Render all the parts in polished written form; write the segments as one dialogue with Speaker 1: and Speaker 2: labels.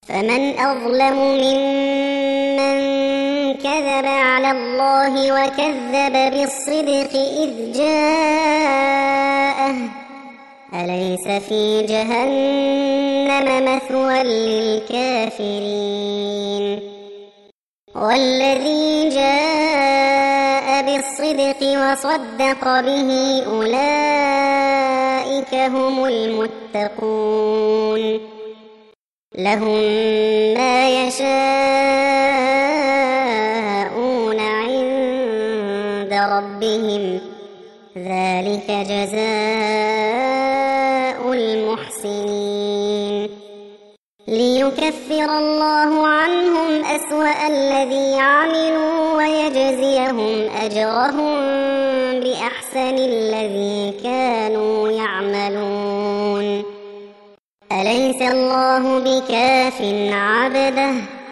Speaker 1: فمن أظلم ممن كذب على الله وكذب بالصدق إذ جاءه أليس في جهنم مثوى للكافرين والذي جاء بالصدق وصدق به أولئك هم المتقون لهم ما يشاءون عند ربهم ذلك جزاء المحسنين ليكفر الله عنهم أسوأ الذي عملوا ويجزيهم أجرهم بأحسن الذي كانوا يعملون أليس الله بكاف عبده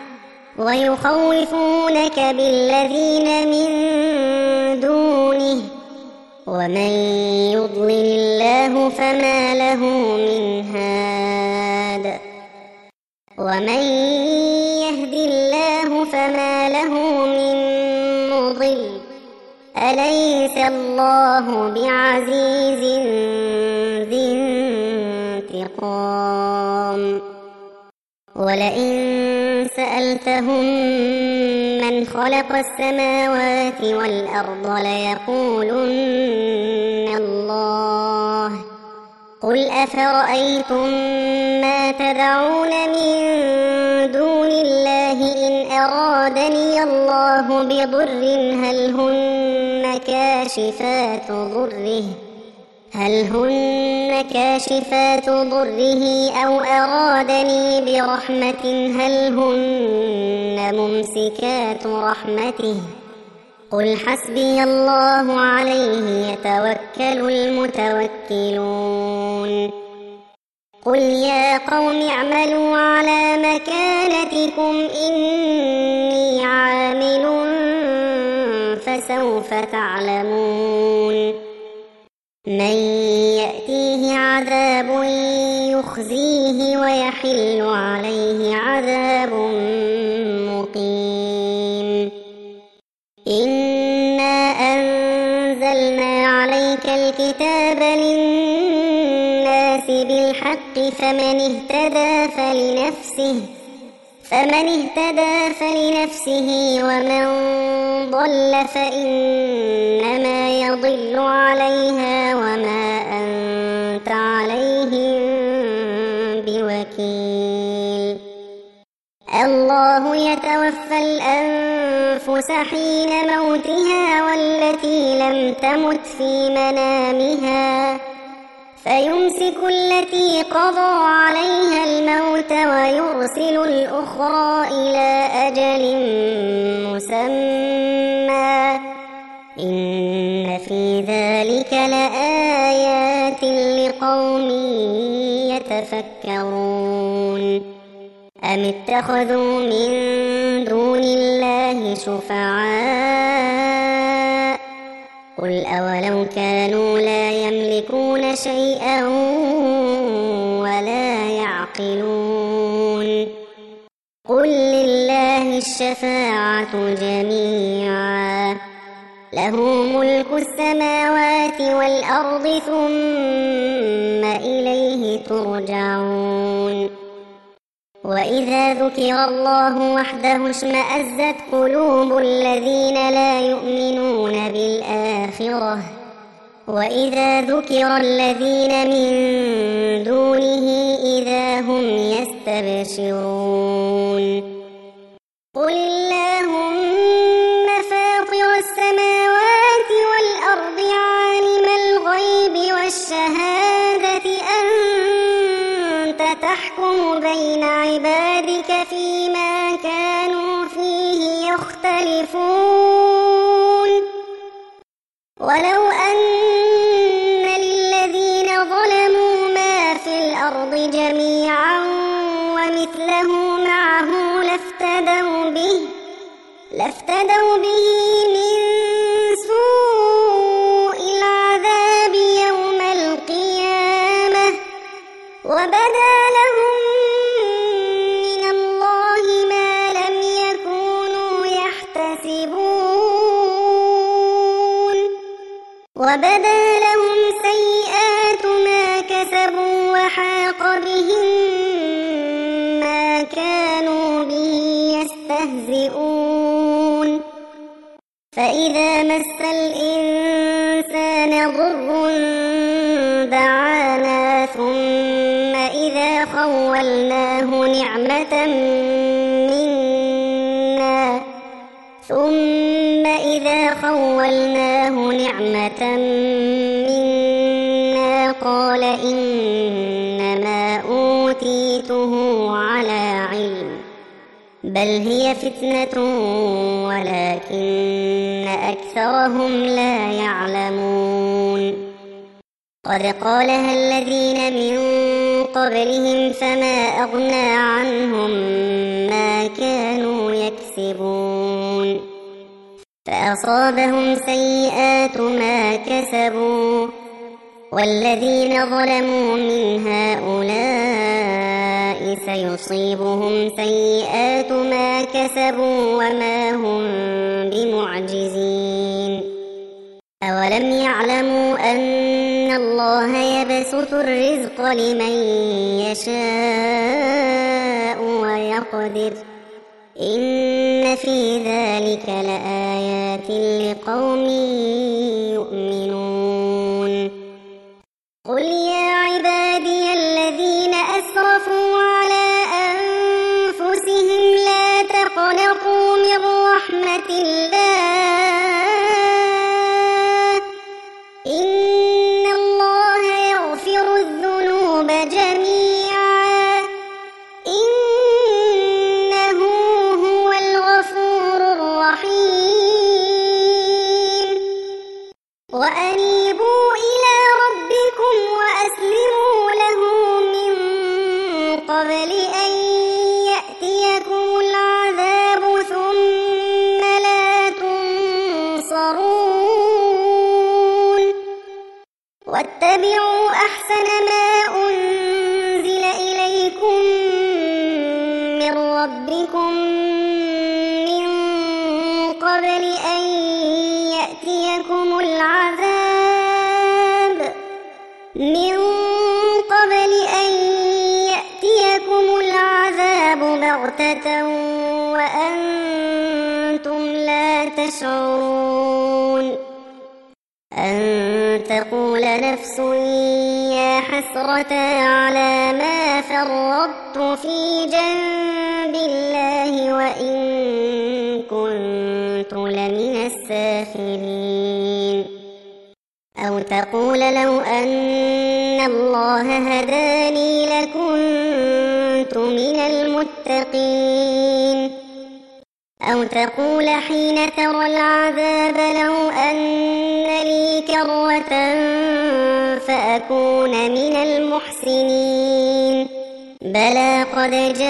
Speaker 1: ويخوفونك بالذين من دونه ومن يضلل الله فما له من هاد ومن يهد الله فما له من مضل أليس الله بعزيز ذي انتقام ولئن سألتهم من خلق السماوات والأرض ليقولن الله قل أفرأيتم ما تدعون من دون الله إن أرادني الله بضر هل هن كاشفات ضره أو أرادني برحمة هل هن ممسكات رحمته قل حسبي الله عليه يتوكل المتوكلون قل يا قوم اعملوا على مكانتكم إني عامل فسوف تعلمون من يأتيه عذاب يخزيه ويحل عليه عذاب مقيم إنا أنزلنا عليك الكتاب للناس بالحق فمن اهتدى فلنفسه ومن ضل فإنما يضل عليها وما أنت عليهم بوكيل الله يتوفى الأنفس حين موتها والتي لم تمت في منامها فيمسك التي قضى عليها الموت ويرسل الأخرى إلى أجل مسمى إن في ذلك لآيات لقوم يتفكرون أم اتخذوا من دون الله شفعاء قل أولو كانوا لا يملكون شيئا ولا يعقلون قل لله الشفاعة جميعا له ملك السماوات والأرض ثم إليه ترجعون وإذا ذكر الله وحده اشمأزت قلوب الذين لا يؤمنون بالآخرة وإذا ذكر الذين من دونه إذا هم يستبشرون قل اللهم فاطر السماوات والأرض عالم الغيب والشهادة أنت تحكم بين عبادك فيما كانوا فيه يختلفون ولو أن للذين ظلموا ما في الأرض جميعا ومثله معه لافتدوا به من سوء العذاب يوم القيامة وبدا لهم من الله وبدا لهم سيئات ما كسبوا وحاق بهم ما كانوا به يستهزئون فإذا مس الإنسان ضر دعانا ثم إذا خولناه نعمة منا قال إنما أوتيته على علم بل هي فتنة ولكن أكثرهم لا يعلمون قد قالها الذين من قبلهم فما أغنى عنهم ما كانوا يكسبون فأصابهم سيئات ما كسبوا والذين ظلموا من هؤلاء سيصيبهم سيئات ما كسبوا وما هم بمعجزين أولم يعلموا أن الله يبسط الرزق لمن يشاء ويقدر إن في ذلك لآيات لقوم يؤمنون قل يا عبادي الذين أسرفوا على أنفسهم لا تقنطوا من رحمة الله إن الله يغفر الذنوب جميعا إنه هو الغفور الرحيم وأنيبوا إلى ربكم وأسلموا له من قبل أن يأتيكم العذاب ثم لا تنصرون واتبعوا أحسن ما أنزل إليكم من ربكم من قبل أن يأتيكم العذاب بغتة وأنتم لا تشعرون أن تقول نفس يا حسرة على ما فرطت في جنب الله وإن كنت لمن الساخرين أو تقول لو أن الله هداني لكنت من المتقين أو تقول حين ترى العذاب لو أن لي كرة فأكون من المحسنين بلى قد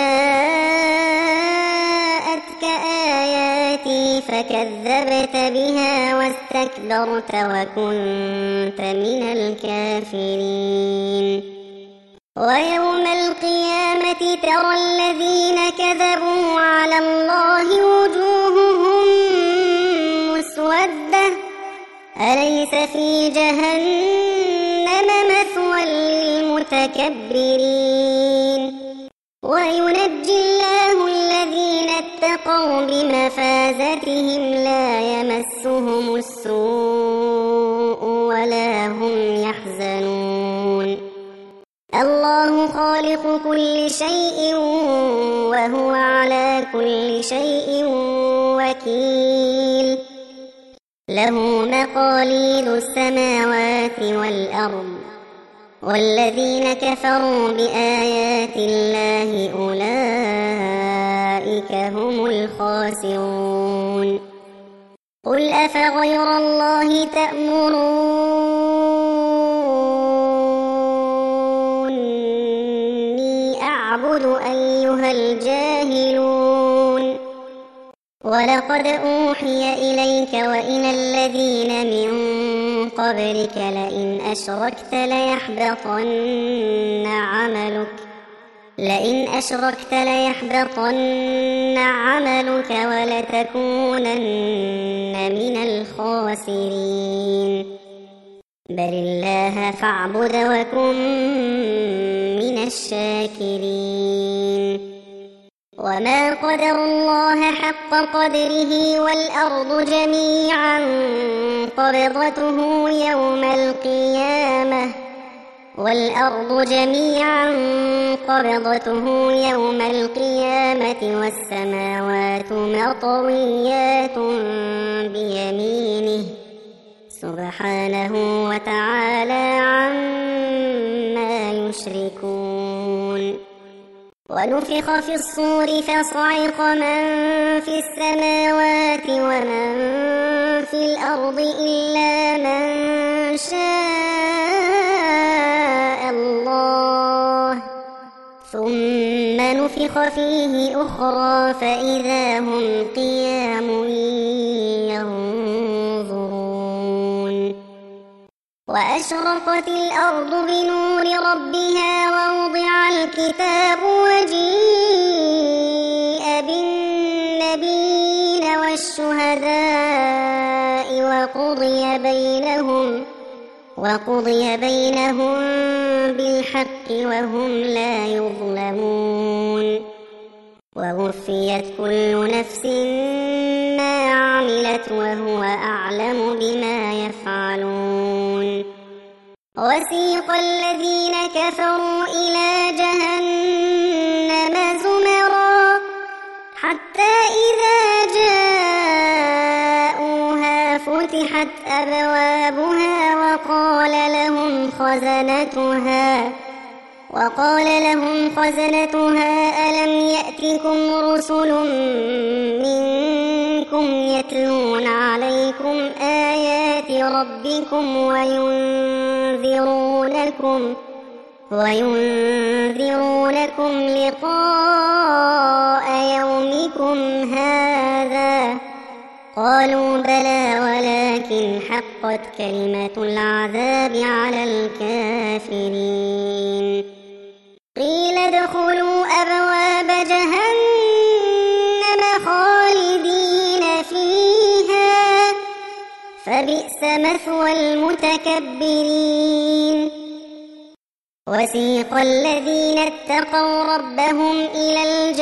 Speaker 1: جاءتك آياتي فكذبت بها واستكبرت وكنت من الكافرين ويوم القيامة ترى الذين كذبوا على الله وجوههم مسودة أليس في جهنم مثوى للمتكبرين وينجي الله الذين اتقوا بمفازتهم لا يمسهم السوء ولا هم يحزنون الله خالق كل شيء وهو على كل شيء وكيل له مقاليد السماوات والأرض والذين كفروا بآيات الله أولئك هم الخاسرون قل أفغير الله تأمروني أعبد أيها الجاهلون ولقد أوحي إليك وإلى الذين من قبلك لئن أشركت ليحبطن عملك ولتكونن من الخاسرين بل الله فاعبد وكن من الشاكرين وما قدر الله حق قدره والأرض جميعا قبضته يوم القيامة والسماوات مطويات بيمينه سبحانه وتعالى عما يشركون ونفخ في الصور فصعق من في السماوات ومن في الأرض إلا من شاء الله ثم نفخ فيه أخرى فإذا هم قيام ينظرون وأشرقت الأرض بنور ربها ووضع الكتاب وجيء بالنبيين والشهداء وقضي بينهم بالحق وهم لا يظلمون ووفيت كل نفس ما عملت وهو أعلم بما يفعلون وسيق الذين كفروا إلى جهنم زمرا حتى إذا جاءوها فتحت أبوابها وقال لهم خزنتها ألم يأتكم رسل منكم يتلون عليكم آيات ربكم وينذرونكم لقاء يومكم هذا قالوا بلى ولكن حقت كلمة العذاب على الكافرين قيل ادخلوا أبواب جهنم خالدين فيها فبئس مثوى المتكبرين وسيق الذين اتقوا ربهم إلى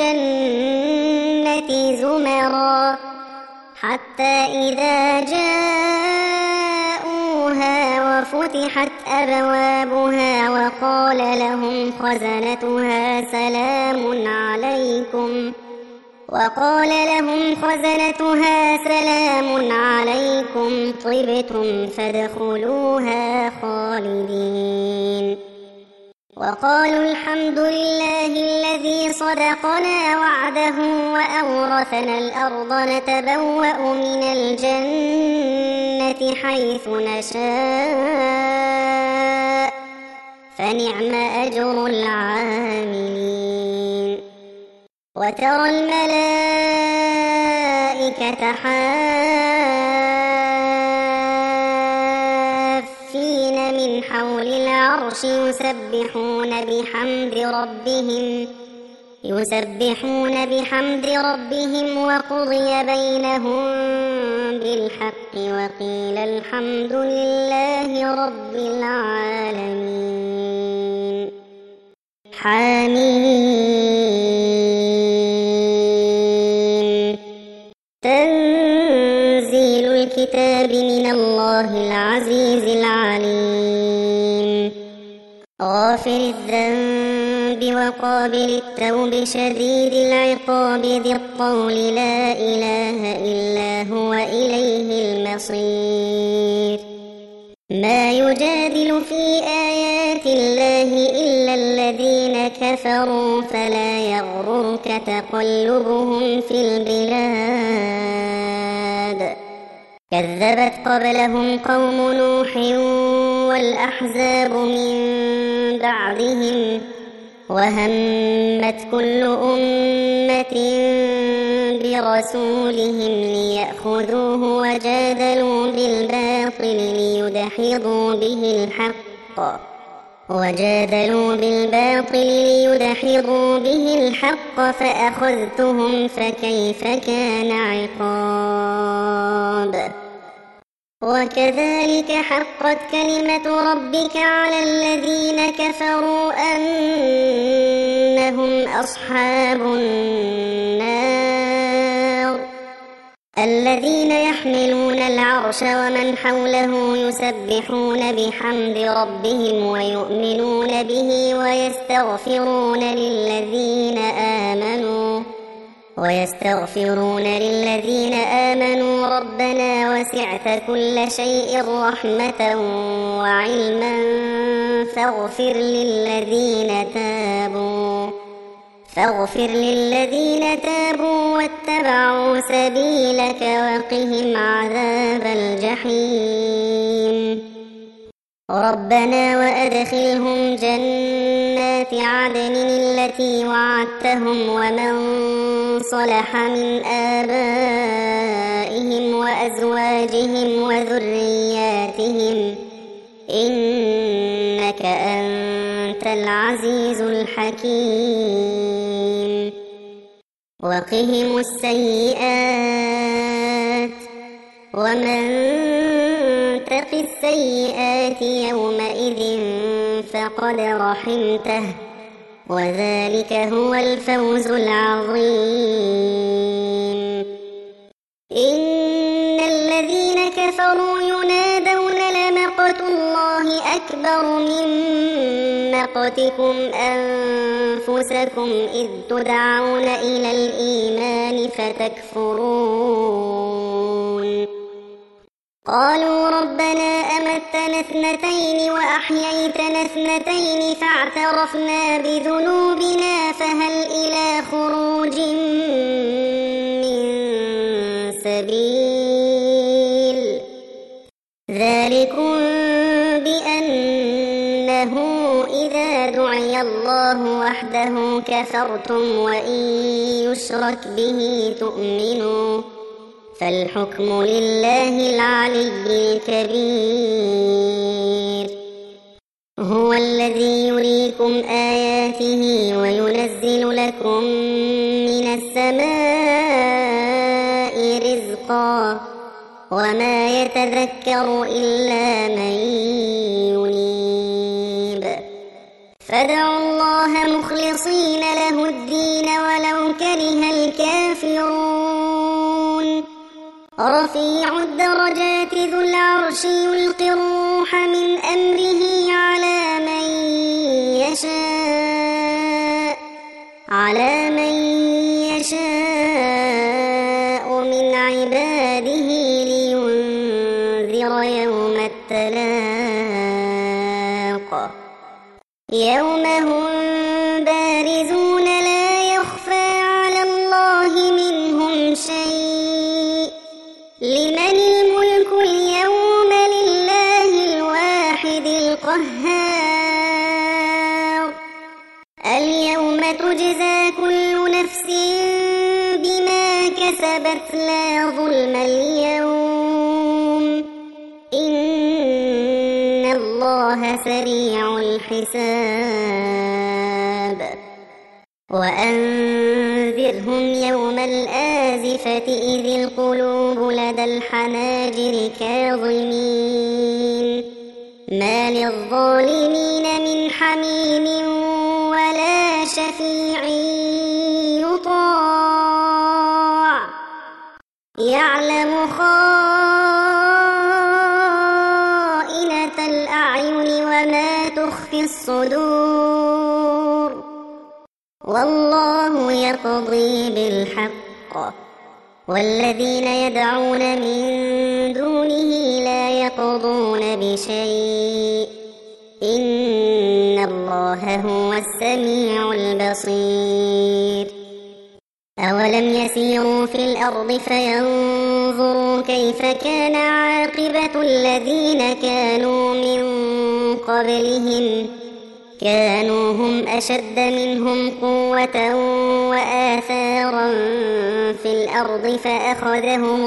Speaker 1: الجنة زمرا حتى إذا جاءوها وفتحت أبوابها وقال لهم خزنتها سلام عليكم طبتم فادخلوها خالدين وقالوا الحمد لله الذي صدقنا وعده وأورثنا الأرض نتبوأ من الجنة حيث نشاء فنعم أجر العاملين وترى الملائكة حافين من حول العرش يسبحون بحمد ربهم وقضي بينهم بالحق وقيل الحمد لله رب العالمين حميم تنزيل الكتاب من الله العزيز العليم غافر الذنب وقابل التوب شديد العقاب ذي الطول لا إله إلا هو إليه المصير ما يجادل في آيات الله إلا الذين كفروا فلا يغررك تقلبهم في البلاد كذبت قبلهم قوم نوح والأحزاب من بعدهم وهمت كل أمة برسولهم ليأخذوه وجادلوا بالباطل ليدحضوا به الحق فأخذتهم فكيف كان عقاب وكذلك حقت كلمة ربك على الذين كفروا أنهم أصحاب النار الذين يحملون العرش ومن حوله يسبحون بحمد ربهم ويؤمنون به ويستغفرون للذين آمنوا ربنا وسعت كل شيء رحمة وعلما فاغفر للذين تابوا واتبعوا سبيلك وقهم عذاب الجحيم ربنا وأدخلهم جنات عدن التي وعدتهم ومن صلح من آبائهم وأزواجهم وذرياتهم إنك أنت العزيز الحكيم وقهم السيئات ومن تق السيئات يومئذ فقد رحمته وذلك هو الفوز العظيم إن الذين كفروا ينادون لمقت الله أكبر من مقتكم أنفسكم إذ تدعون إلى الإيمان فتكفرون قالوا ربنا أمتنا اثنتين وأحييتنا اثنتين فاعترفنا بذنوبنا فهل إلى خروج من سبيل ذلكم بأنه إذا دعي الله وحده كفرتم وإن يشرك به تؤمنوا فالحكم لله العلي الكبير هو الذي يريكم آياته وينزل لكم من السماء رزقا وما يتذكر إلا من ينيب فادعوا الله مخلصين له الدين ولو كره الكافرون رفيع الدرجات ذو العرش يلقي الروح من أمره على من يشاء من عباده لينذر يوم التلاق يوم هم بارزون لا يخفى على الله منهم شيء لمن الملك اليوم لله الواحد القهار اليوم تجزى كل نفس بما كسبت لا ظلم اليوم إن الله سريع الحساب وأنذرهم يوم الآزفة إذ القلوب لدى الحناجر كاظمين ما للظالمين من حميم ولا شفيع يطاع يعلم خائنة الأعين وما تخفي الصدور والله يقضي بالحق والذين يدعون من دونه لا يقضون بشيء إن الله هو السميع البصير أولم يسيروا في الأرض فينظروا كيف كان عاقبة الذين كانوا من قبلهم كانوا هم أشد منهم قوة وآثارا في الأرض فأخذهم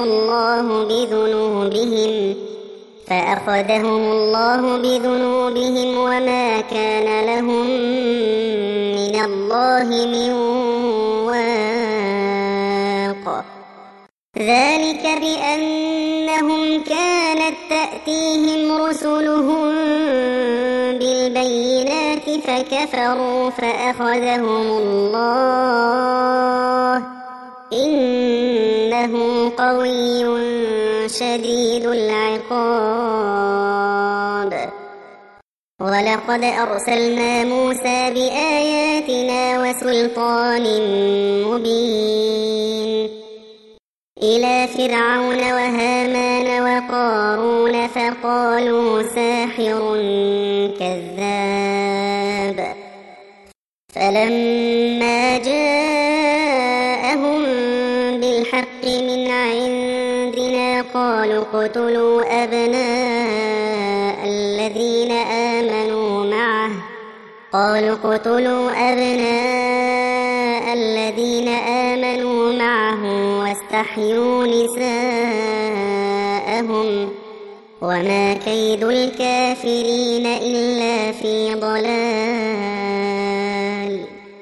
Speaker 1: الله بذنوبهم وما كان لهم من الله من واق ذلك بأنهم كانت كانت تأتيهم رسلهم بالبينات فكفروا فأخذهم الله إنه قوي شديد العقاب. ولقد أرسلنا موسى بآياتنا وسلطان مبين إلى فرعون وهامان وقارون فقالوا ساحر كذاب. فلما جاءهم بالحق من عندنا قالوا اقتلوا أبناء الذين آمنوا معه واستحيوا نساءهم وما كيد الكافرين إلا في ضلال.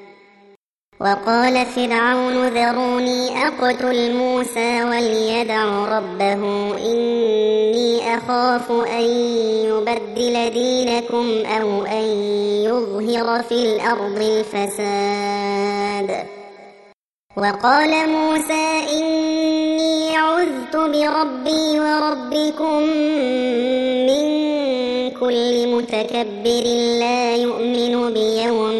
Speaker 1: وقال فرعون ذروني أقتل موسى وليدع ربه إني أخاف أن يبدل دينكم أو أن يظهر في الأرض الفساد. وقال موسى إني عذت بربي وربكم من كل متكبر لا يؤمن بيوم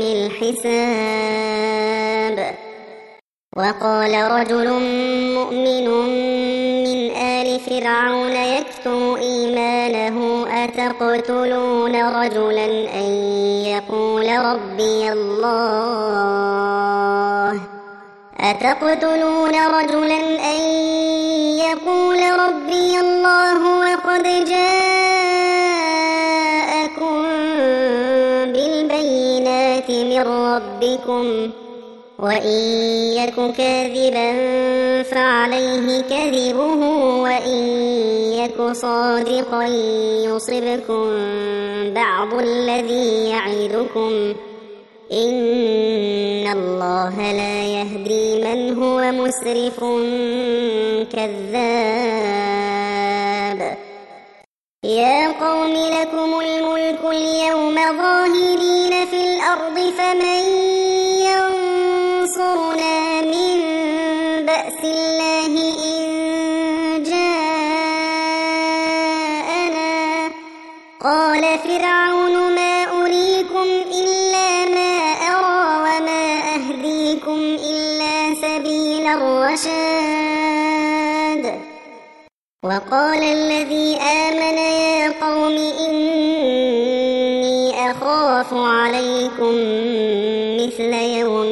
Speaker 1: الحساب. وقال رجل مؤمن من آل فرعون يكتم إيمانه أتقتلون رجلا أن يقول ربي الله وقد جاءكم بالبينات من ربكم وإن يك كاذبا فعليه كذبه وإن يك صادقا يصبكم بعض الذي يعدكم إن الله لا يهدي من هو مسرف كذاب. يا قوم لكم الملك اليوم ظاهرين في الأرض فمن ينصرنا من بأس الله إن جاءنا. قال فرعون ما أريكم إلا ما أرى وما أهديكم إلا سبيل الرشاد. وقال الذي آمن يا قوم إني أخاف عليكم مثل يوم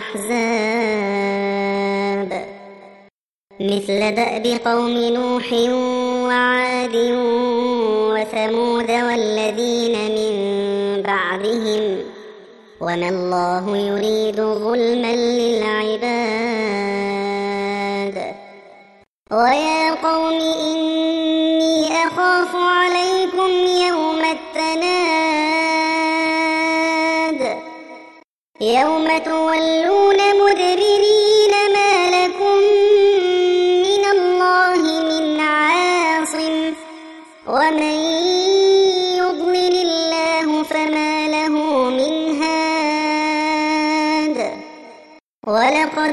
Speaker 1: الأحزاب مثل دأب قوم نوح وعاد وثمود والذين من بعدهم وما الله يريد ظلما للعباد. ويا قوم إني أخاف عليكم يوم التناد يوم تولون مدبرين ما لكم من الله من عاصم ومن يضلل الله فما له من هاد. ولقد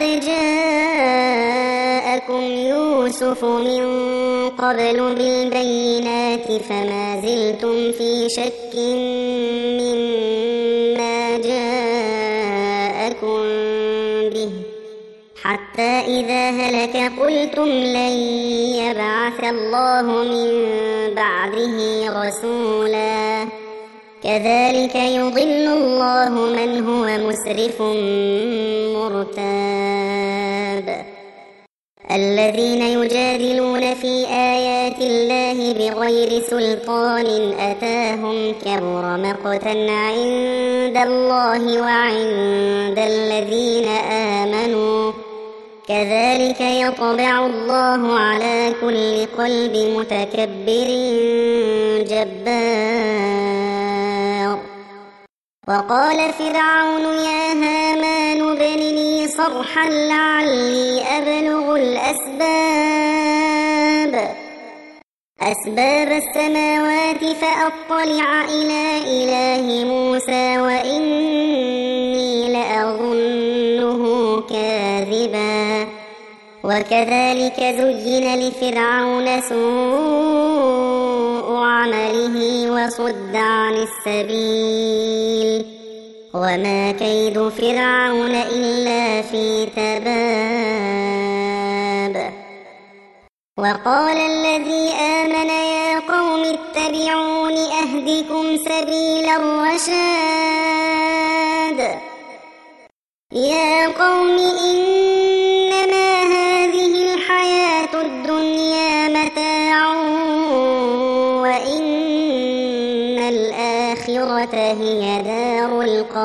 Speaker 1: جاءكم يوسف من قبل بالبينات فما زلتم في شك مما جاءكم به حتى إذا هلك قلتم لن يبعث الله من بعده رسولا كذلك يضل الله من هو مسرف مرتاب. الذين يجادلون في آيات الله بغير سلطان أتاهم كبر مقتا عند الله وعند الذين آمنوا كذلك يطبع الله على كل قلب متكبر جبار. وقال فرعون يا هامان ابن لي صرحا لعلي أبلغ أسباب السماوات فأطلع إلى إله موسى وإني لأظنه كاذبا وكذلك زين لفرعون سوء عمله وصد عن السبيل وما كيد فرعون إلا في تباب. وقال الذي آمن يا قوم اتبعون أهدكم سبيل الرشاد. يا قوم إنما هذه الحياة الدنيا متاع وإن الآخرة هي دار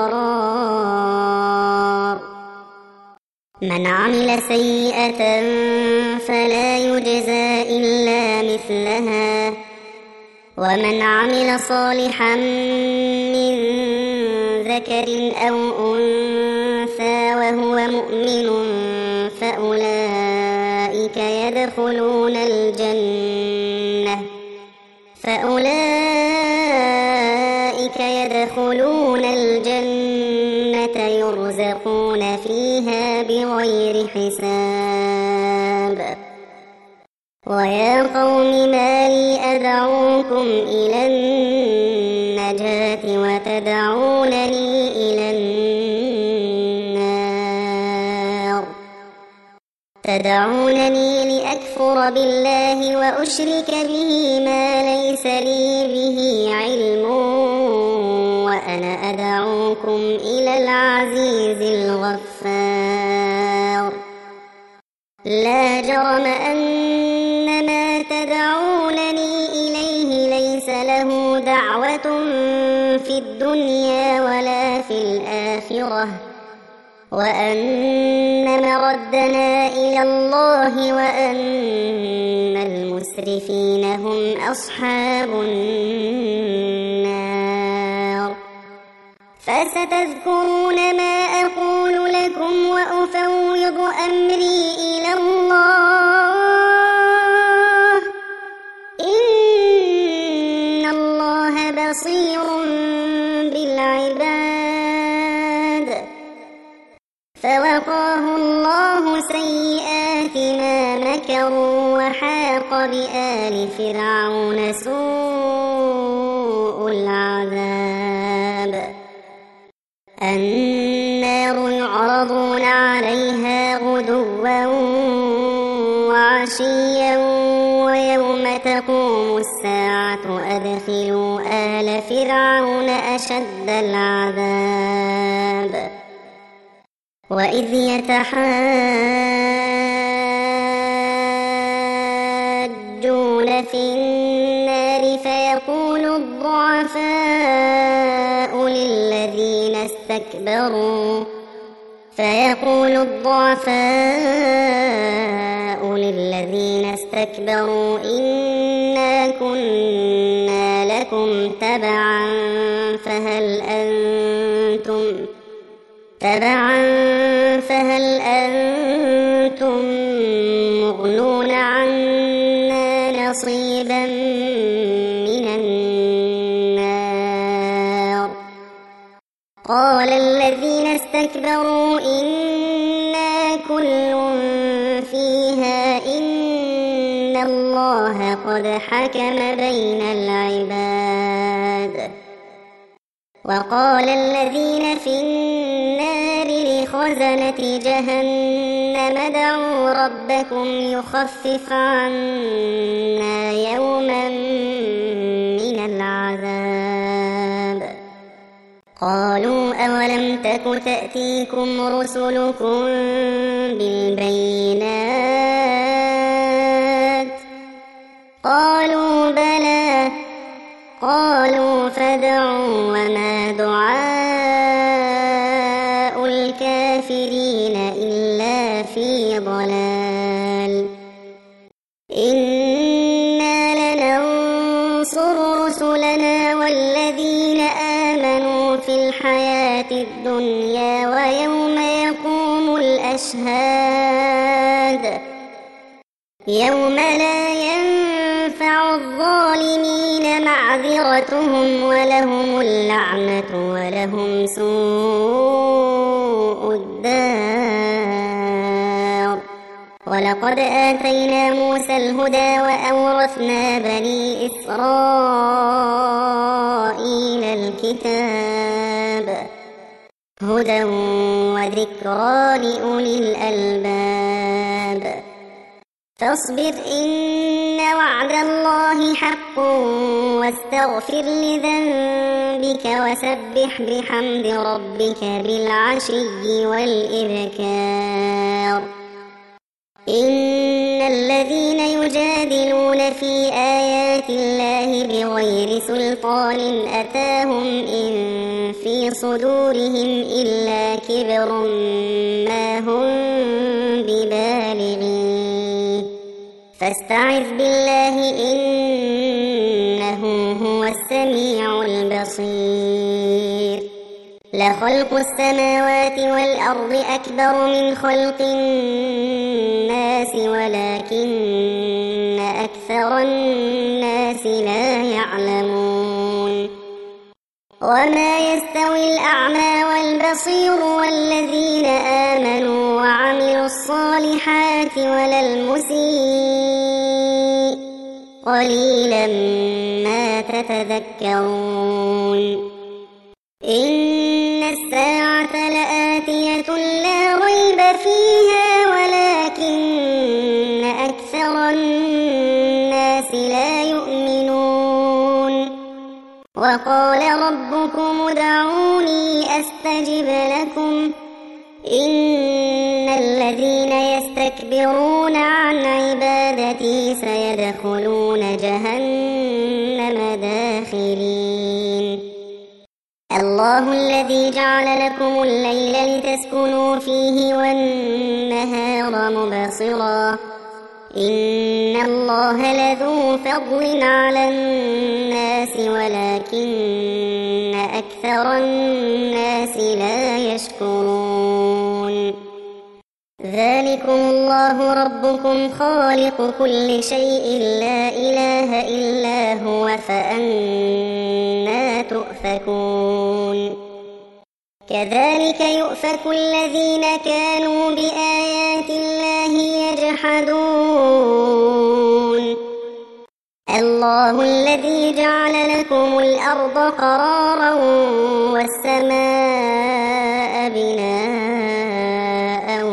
Speaker 1: القرار. من عمل سيئة فلا يجزى إلا مثلها ومن عمل صالحا من ذكر أو أنثى وهو مؤمن فأولئك يدخلون الجنة يرزقون فيها بغير حساب. ويا قوم ما لي أدعوكم إلى النجاة وتدعونني إلى النار. تدعونني لأكفر بالله وأشرك به ما ليس لي به علم وأنا أدعوكم إلى العزيز الغفار. لا جرم أن ما تدعونني إليه ليس له دعوة في الدنيا ولا في الآخرة وأن مردنا إلى الله وأن المسرفين هم أصحاب النار. فستذكرون ما أقول لكم وأفوض أمري إلى الله إن الله بصير بالعباد. فوقاه الله سيئات ما مكروا وحاق بآل فرعون سوء العذاب. النار يعرضون عليها غدوا وعشيا ويوم تقوم الساعة أدخلوا آل فرعون أشد العذاب. وإذ يتحاجون في النار فيقول الضعفاء للذين استكبروا إنا كنا لكم تبعا فهل أنتم مغنون عنا نصيبا من النار. قال الذين استكبروا إنا كل فيها إن الله قد حكم بين العباد. وقال الذين في النار لخزنة جهنم ادعوا ربكم يخفف عنا يوما من العذاب. قالوا أولم تك تأتيكم رسلكم بالبينات قالوا بلى قالوا فادعوا وما دعاء الكافرين إلا في ضلال. إنا لننصر رسلنا والذين آمنوا في الحياة الدنيا ويوم يقوم الأشهاد يوم لا ينفع الظالمين معذرتهم ولهم اللعنة ولهم سوء الدار. ولقد آتينا موسى الهدى وأورثنا بني إسرائيل الكتاب هدى وذكرى لأولي الألباب. فاصبر إن وعد الله حق واستغفر لذنبك وسبح بحمد ربك بالعشي والإبكار. إن الذين يجادلون في آيات الله بغير سلطان أتاهم إن في صدورهم إلا كبر ما هم ببالغيه فاستعذ بالله إنه هو السميع البصير. لخلق السماوات والأرض أكبر من خلق الناس ولكن أكثر الناس لا يعلمون. وما يستوي الأعمى والبصير والذين آمنوا وعملوا الصالحات ولا المسيء قليلا ما تتذكرون. إن الساعة لآتية لا ريب فيها ولكن أكثر الناس لا يؤمنون. وقال ربكم ادعوني أستجب لكم إن الذين يستكبرون عن عبادتي سيدخلون جهنم داخرين. الله الذي جعل لكم الليل لتسكنوا فيه والنهار مبصرا إن الله لذو فضل على الناس ولكن أكثر الناس لا يشكرون. ذلكم الله ربكم خالق كل شيء لا إله إلا هو فأنى تؤفكون. كذلك يؤفك الذين كانوا بآيات الله يجحدون. الله الذي جعل لكم الأرض قرارا والسماء بناء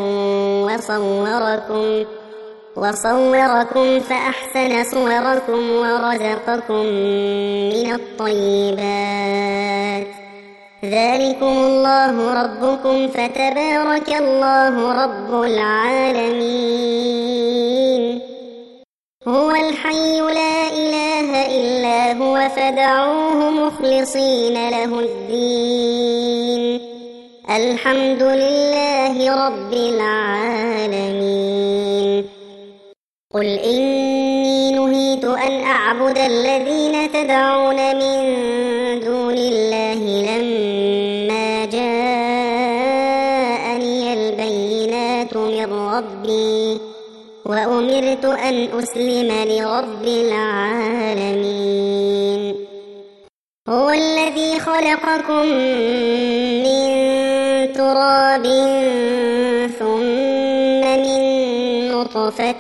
Speaker 1: وصوركم فأحسن صوركم ورزقكم من الطيبات. ذلكم الله ربكم فتبارك الله رب العالمين. هو الحي لا إله إلا هو فادعوه مخلصين له الدين الحمد لله رب العالمين. قل إني نهيت أن أعبد الذين تدعون من دون الله لما جاءني البينات من ربي وأمرت أن أسلم لرب العالمين. هو الذي خلقكم من تراب ثم من نطفة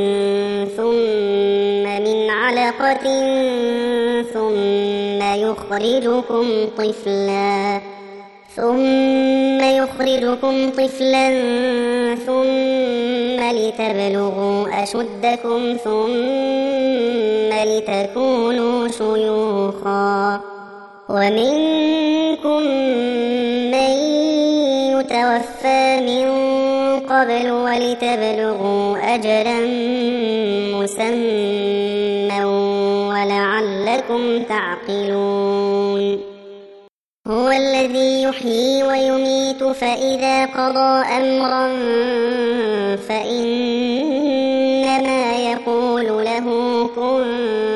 Speaker 1: ثم من علقة ثم يخرجكم طفلا ثم لتبلغوا أشدكم ثم لتكونوا شيوخا ومنكم من يتوفى من قبل ولتبلغوا أجلا مسمى ولعلكم تعقلون. هو الذي يحيي ويميت فإذا قضى أمرا فإنما يقول له كن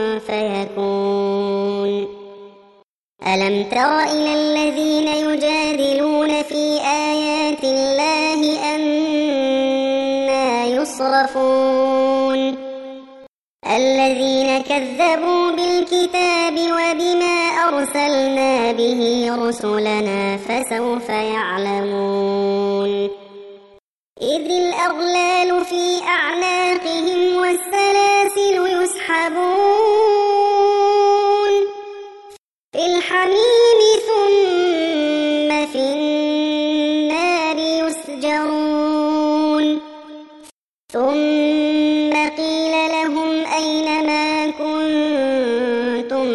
Speaker 1: فيكون. ألم تر إلى الذين يجادلون في آيات الله أنى يصرفون الذين كذبوا بالكتاب وبما أرسلنا به رسلنا فسوف يعلمون إذ الأغلال في أعناقهم والسلاسل يسحبون في الحميم ثم في النار يسجرون ثم قيل لهم أين ما كنتم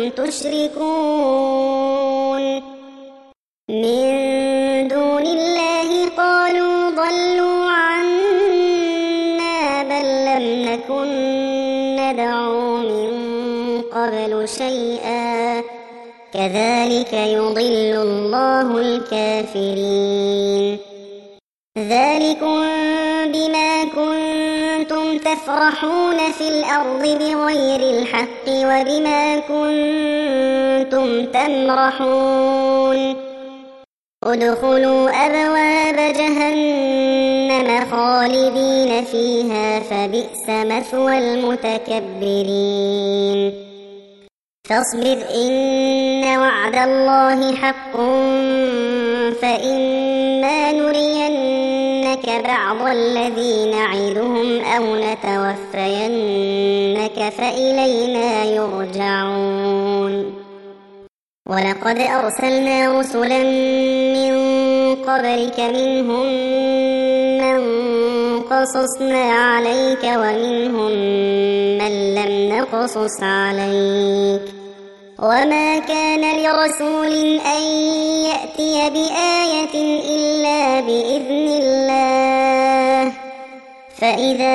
Speaker 1: تشركون من دون الله قالوا ضلوا عنا بل لم نكن ندعو من قبل شيئا كذلك يضل الله الكافرين ذلكم بما كنتم تفرحون في الأرض بغير الحق وبما كنتم تمرحون ادخلوا أبواب جهنم خالدين فيها فبئس مثوى المتكبرين فاصبر إن وعد الله حق فإما نرينك بعض الذي نعدهم أو نتوفينك فإلينا يرجعون ولقد أرسلنا رسلا من قبلك منهم من قصصنا عليك ومنهم من لم نقصص عليك وما كان لرسول أن يأتي بآية إلا بإذن الله فإذا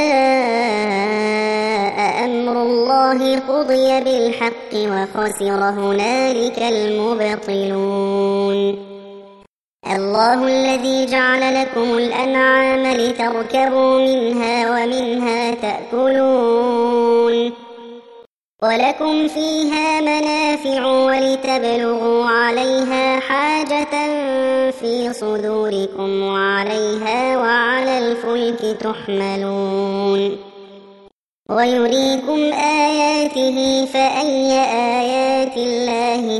Speaker 1: جاء أمر الله قضي بالحق وخسر هنالك المبطلون الله الذي جعل لكم الأنعام لتركبوا منها ومنها تأكلون ولكم فيها منافع ولتبلغوا عليها حاجة في صدوركم وعليها وعلى الفلك تحملون ويريكم آياته فأي آيات الله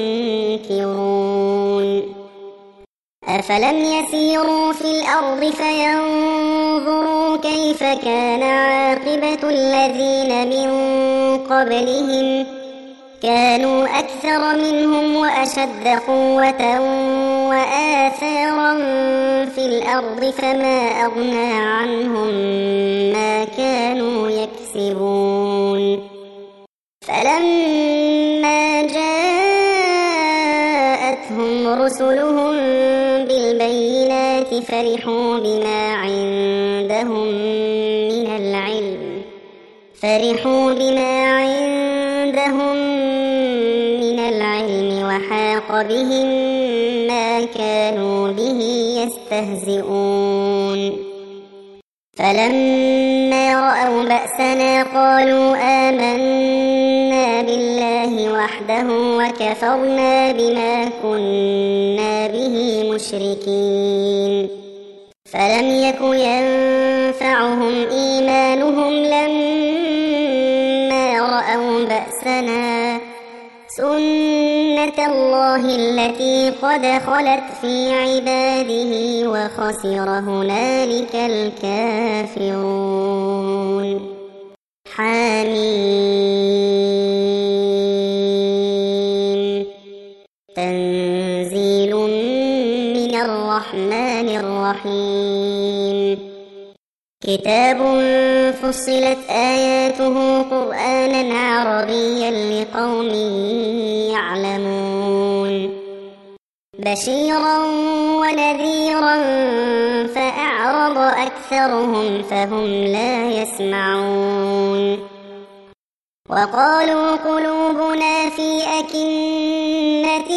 Speaker 1: تنكرون أفلم يسيروا في الأرض فينظروا كيف كان عاقبة الذين من قبلهم كانوا أكثر منهم وأشد قوة وآثارا في الأرض فما أغنى عنهم ما كانوا يكسبون فلما جاءتهم رسلهم بالبينات فرحوا بما عندهم من العلم وحاق بهم ما كانوا به يستهزئون فلما رأوا بأسنا قالوا آمنا بالله وحده وكفرنا بما كنا به مشركين فلم يك ينفعهم إيمانهم لما رأوا بأسنا سنة الله التي قد خلت في عباده وخسر هنالك الكافرون حميم تنزيل من الرحمن الرحيم كتاب فصلت آياته قرآنا عربيا لقوم يعلمون بشيرا ونذيرا فأعرض أكثرهم فهم لا يسمعون وقالوا قلوبنا في أكنة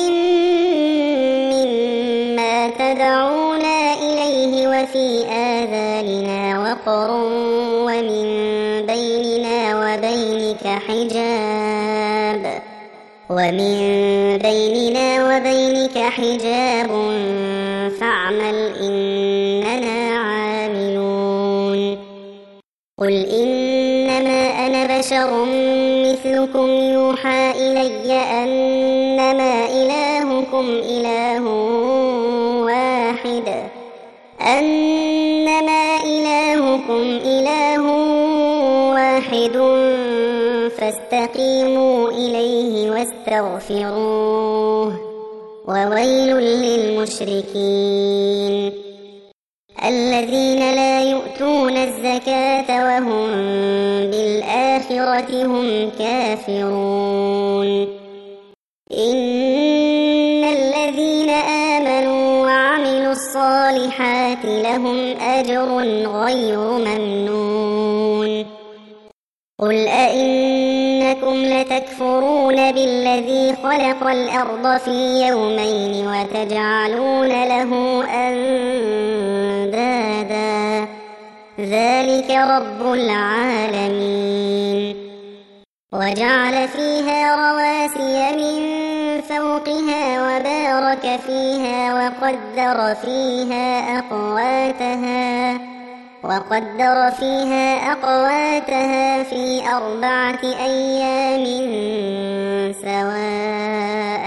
Speaker 1: مما تدعونا إليه وفي آذاننا وقر ومن بيننا وبينك حجاب فاعمل إننا عاملون قل إنما إنما أنا بشر مثلكم يوحى إلي أنما إلهكم إله واحد فاستقيموا إليه واستغفروه وويل للمشركين الذين لا يؤتون الزكاة وهم بالآخرة هم كافرون إن الذين آمنوا وعملوا الصالحات لهم أجر غير ممنون قل أئنكم لتكفرون بالذي خلق الأرض في يومين وتجعلون له أندادا ذلك رب العالمين وجعل فيها رواسي من فوقها وبارك فيها وقدر فيها أقواتها في 4 أيام سواء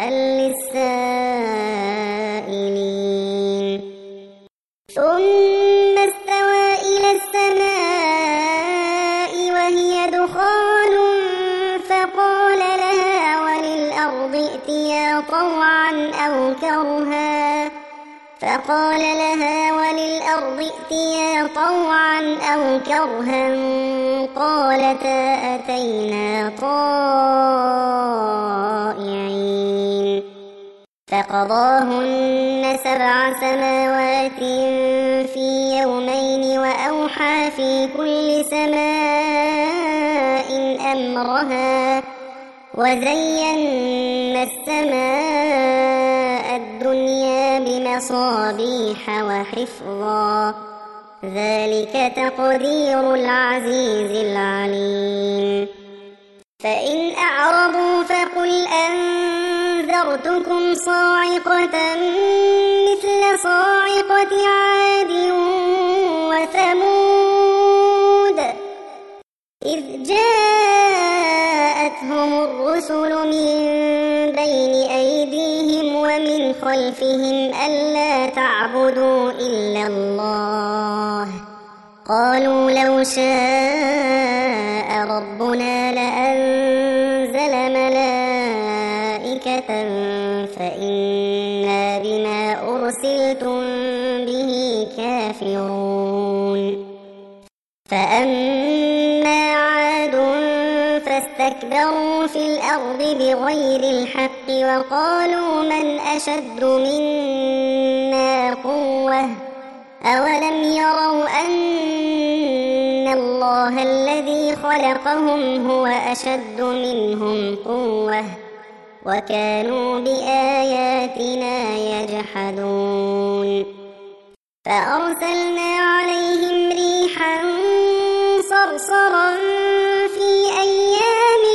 Speaker 1: للسائلين ثم استوى إلى السماء وهي دخان فقال لها وللأرض ائتيا طوعا أو كرها قالتا أتينا طائعين فقضاهن 7 سماوات في يومين وأوحى في كل سماء أمرها وزينا السماء الدنيا بمصابيح وحفظا ذلك تقدير العزيز العليم فإن أعرضوا فقل أنذرتكم صاعقة مثل صاعقة عاد وثمود إذ جاءتهم الرسل من بين أيديهم ومن خلفهم ألا تعبدوا إلا الله قالوا لو شاء ربنا لأنزل ملائكة فإنا بما أرسلتم به كافرون فأما عاد فاستكبروا في الأرض بغير الحق وقالوا من أشد منا قوة أولم يروا أن الله الذي خلقهم هو أشد منهم قوة وكانوا بآياتنا يجحدون فأرسلنا عليهم ريحا صرصرا في أيام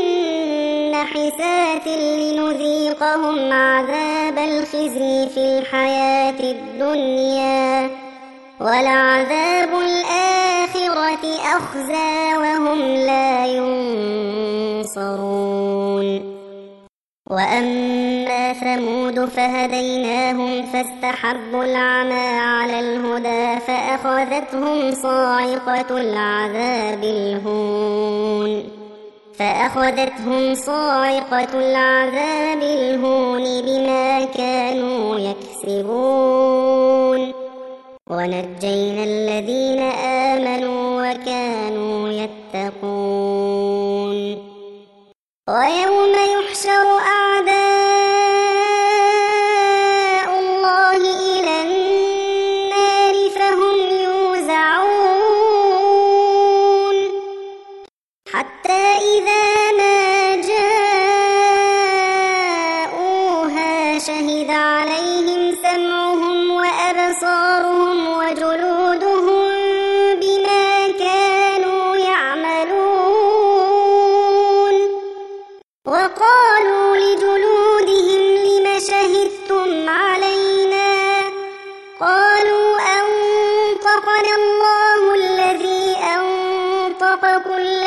Speaker 1: نحسات لنذيقهم عذاب الخزي في الحياة الدنيا ولعذاب الآخرة أخزى وهم لا ينصرون وأما ثمود فهديناهم فاستحبوا العمى على الهدى فأخذتهم صاعقة العذاب الهون بما كانوا يكسبون ونجينا الذين آمنوا وكانوا يتقون ويوم يحشر أعداء الله إلى النار فهم يوزعون حتى إذا ما جاءوها شهد عليهم سمعهم وأبصارهم وجلودهم بما كانوا يعملون وقالوا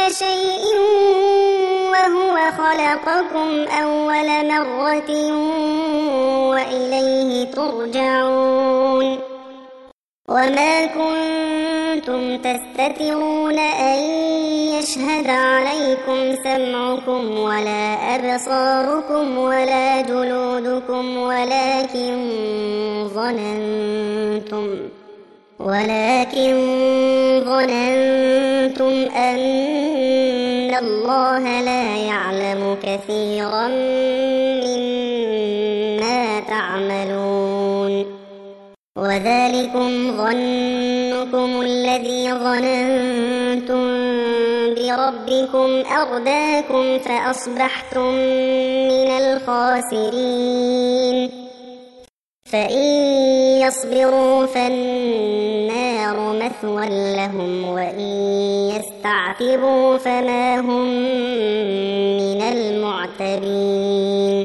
Speaker 1: شيء وهو خلقكم أول مرة وإليه ترجعون وما كنتم تستترون أن يشهد عليكم سمعكم ولا أبصاركم ولا جلودكم ولكن ظننتم أن الله لا يعلم كثيرا مما تعملون وذلكم ظنكم الذي ظننتم بربكم أرداكم فأصبحتم من الخاسرين فإن يصبروا فالنار مثوى لهم وإن يستعتبوا فما هم من المعتبين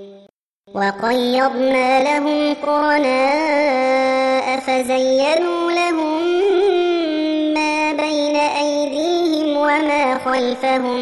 Speaker 1: وقيضنا لهم قرناء فزينوا لهم ما بين أيديهم وما خلفهم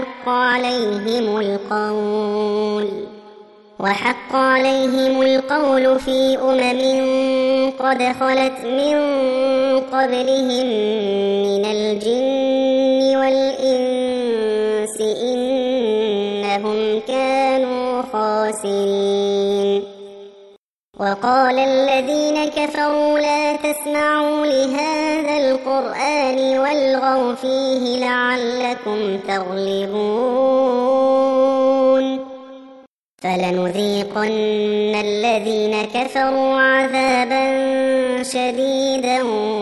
Speaker 1: وحق عليهم القول في قد خلت من قبلهم من الجن والإنس إنهم كانوا خاسرين وقال الذين كفروا لا تسمعوا لهذا القرآن والغوا فيه لعلكم تغلبون فلنذيقن الذين كفروا عذابا شديدا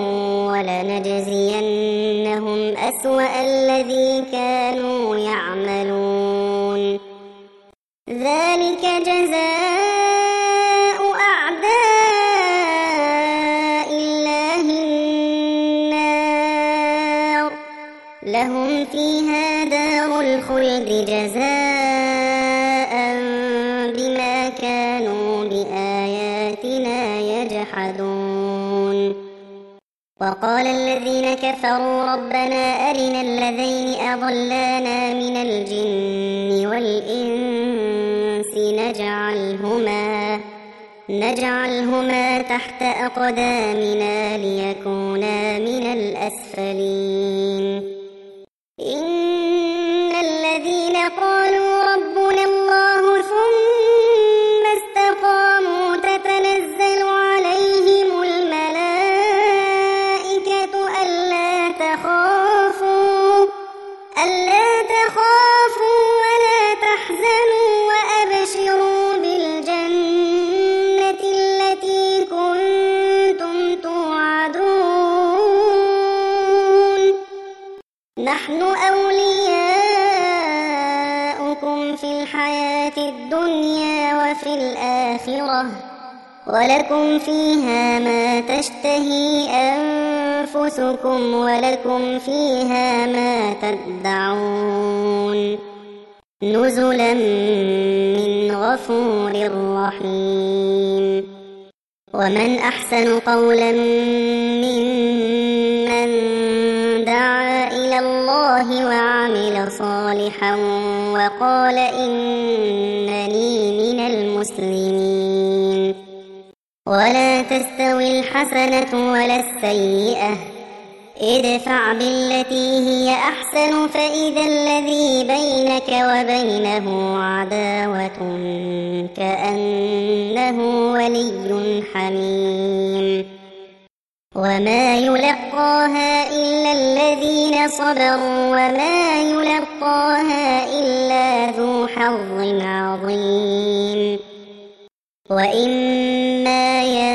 Speaker 1: ولنجزينهم أسوأ الذي كانوا يعملون ذلك جزاء أعداء الله النار لهم فيها دار الخلد جزاء بما كانوا بآياتنا يجحدون وقال الذين كفروا ربنا أرنا الذين أضلانا من الجن والإنس نجعلهما تحت أقدامنا ليكونا من الأسفلين إن الذين قالوا ربنا الله ثم استقاموا تتنزل عليهم الملائكة ألا تخافوا ولا تحزنوا وأبشروا بالجنة التي كنتم توعدون نحن أولياؤكم في الحياة الدنيا وفي الآخرة ولكم فيها ما تشتهي أنفسكم ولكم فيها ما تدعون نزلا من غفور رحيم ومن أحسن قولا ممن دعا إلى الله وعمل صالحا وقال إنني من المسلمين ولا تستوي الحسنة ولا السيئة ادفع بالتي هي أحسن فإذا الذي بينك وبينه عداوة كأنه ولي حميم وما يلقاها إلا الذين صبروا وما يلقاها إلا ذو حظ عظيم وإما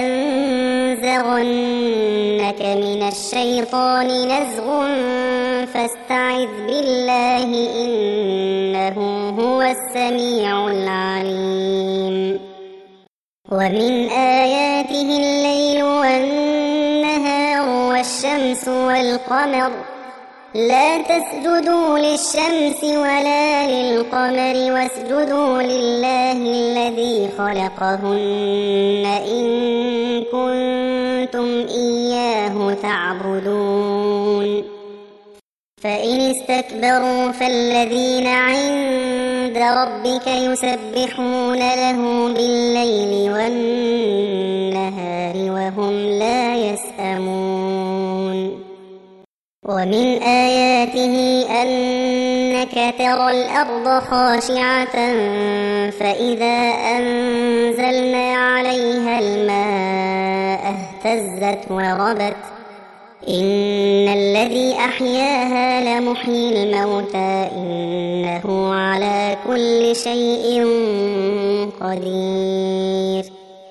Speaker 1: ينزغنك من الشيطان نزغ فاستعذ بالله إنه هو السميع العليم ومن آياته الليل والنهار والشمس والقمر لا تسجدوا للشمس ولا للقمر واسجدوا لله الذي خلقهن إن كنتم إياه تعبدون فإن استكبروا فالذين عند ربك يسبحون له بالليل والنهار وهم لا يسأمون ومن آياته أنك ترى الأرض خاشعة فإذا أنزلنا عليها الماء اهتزت وربت إن الذي أحياها لمحيي الموتى إنه على كل شيء قدير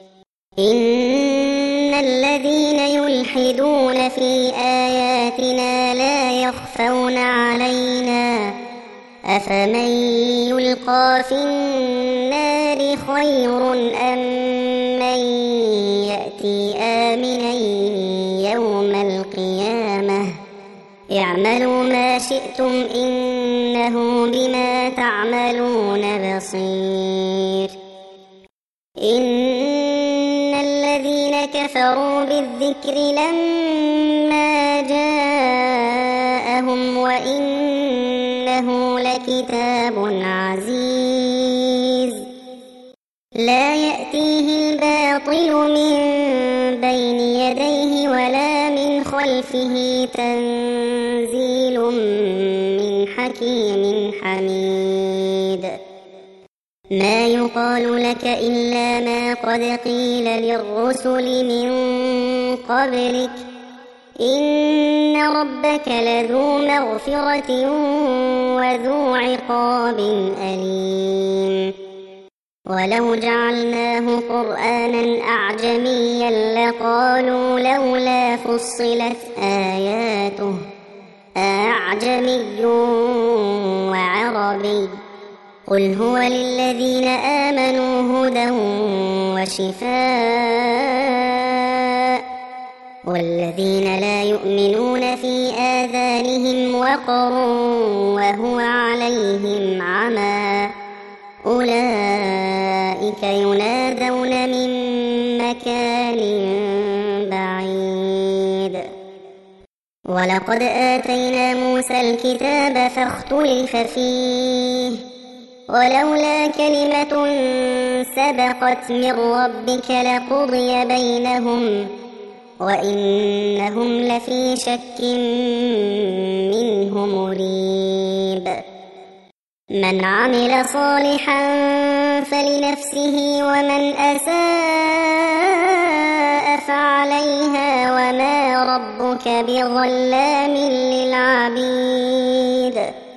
Speaker 1: إن الذين يلحدون في آياتنا لا يخفون علينا أفمن يلقى في النار خير أم من يأتي آمنا يوم القيامة اعملوا ما شئتم إنه بما تعملون بصير إن الذين كفروا بالذكر لما جاءهم وإنه لكتاب عزيز لا يأتيه الباطل من بين يديه ولا من خلفه تنزيل من حكيم حميد ما يقال لك إلا ما قد قيل للرسل من قبلك إن ربك لذو مغفرة وذو عقاب أليم ولو جعلناه قرآنا أعجميا لقالوا لولا فصلت آياته أعجمي وعربي قل هو للذين آمنوا هدى وشفاء والذين لا يؤمنون في آذانهم وقر وهو عليهم عمى أولئك ينادون من مكان بعيد ولقد آتينا موسى الكتاب فاختلف فيه ولولا كلمة سبقت من ربك لقضي بينهم وإنهم لفي شك منه مريب من عمل صالحا فلنفسه ومن أساء فعليها وما ربك بظلام للعبيد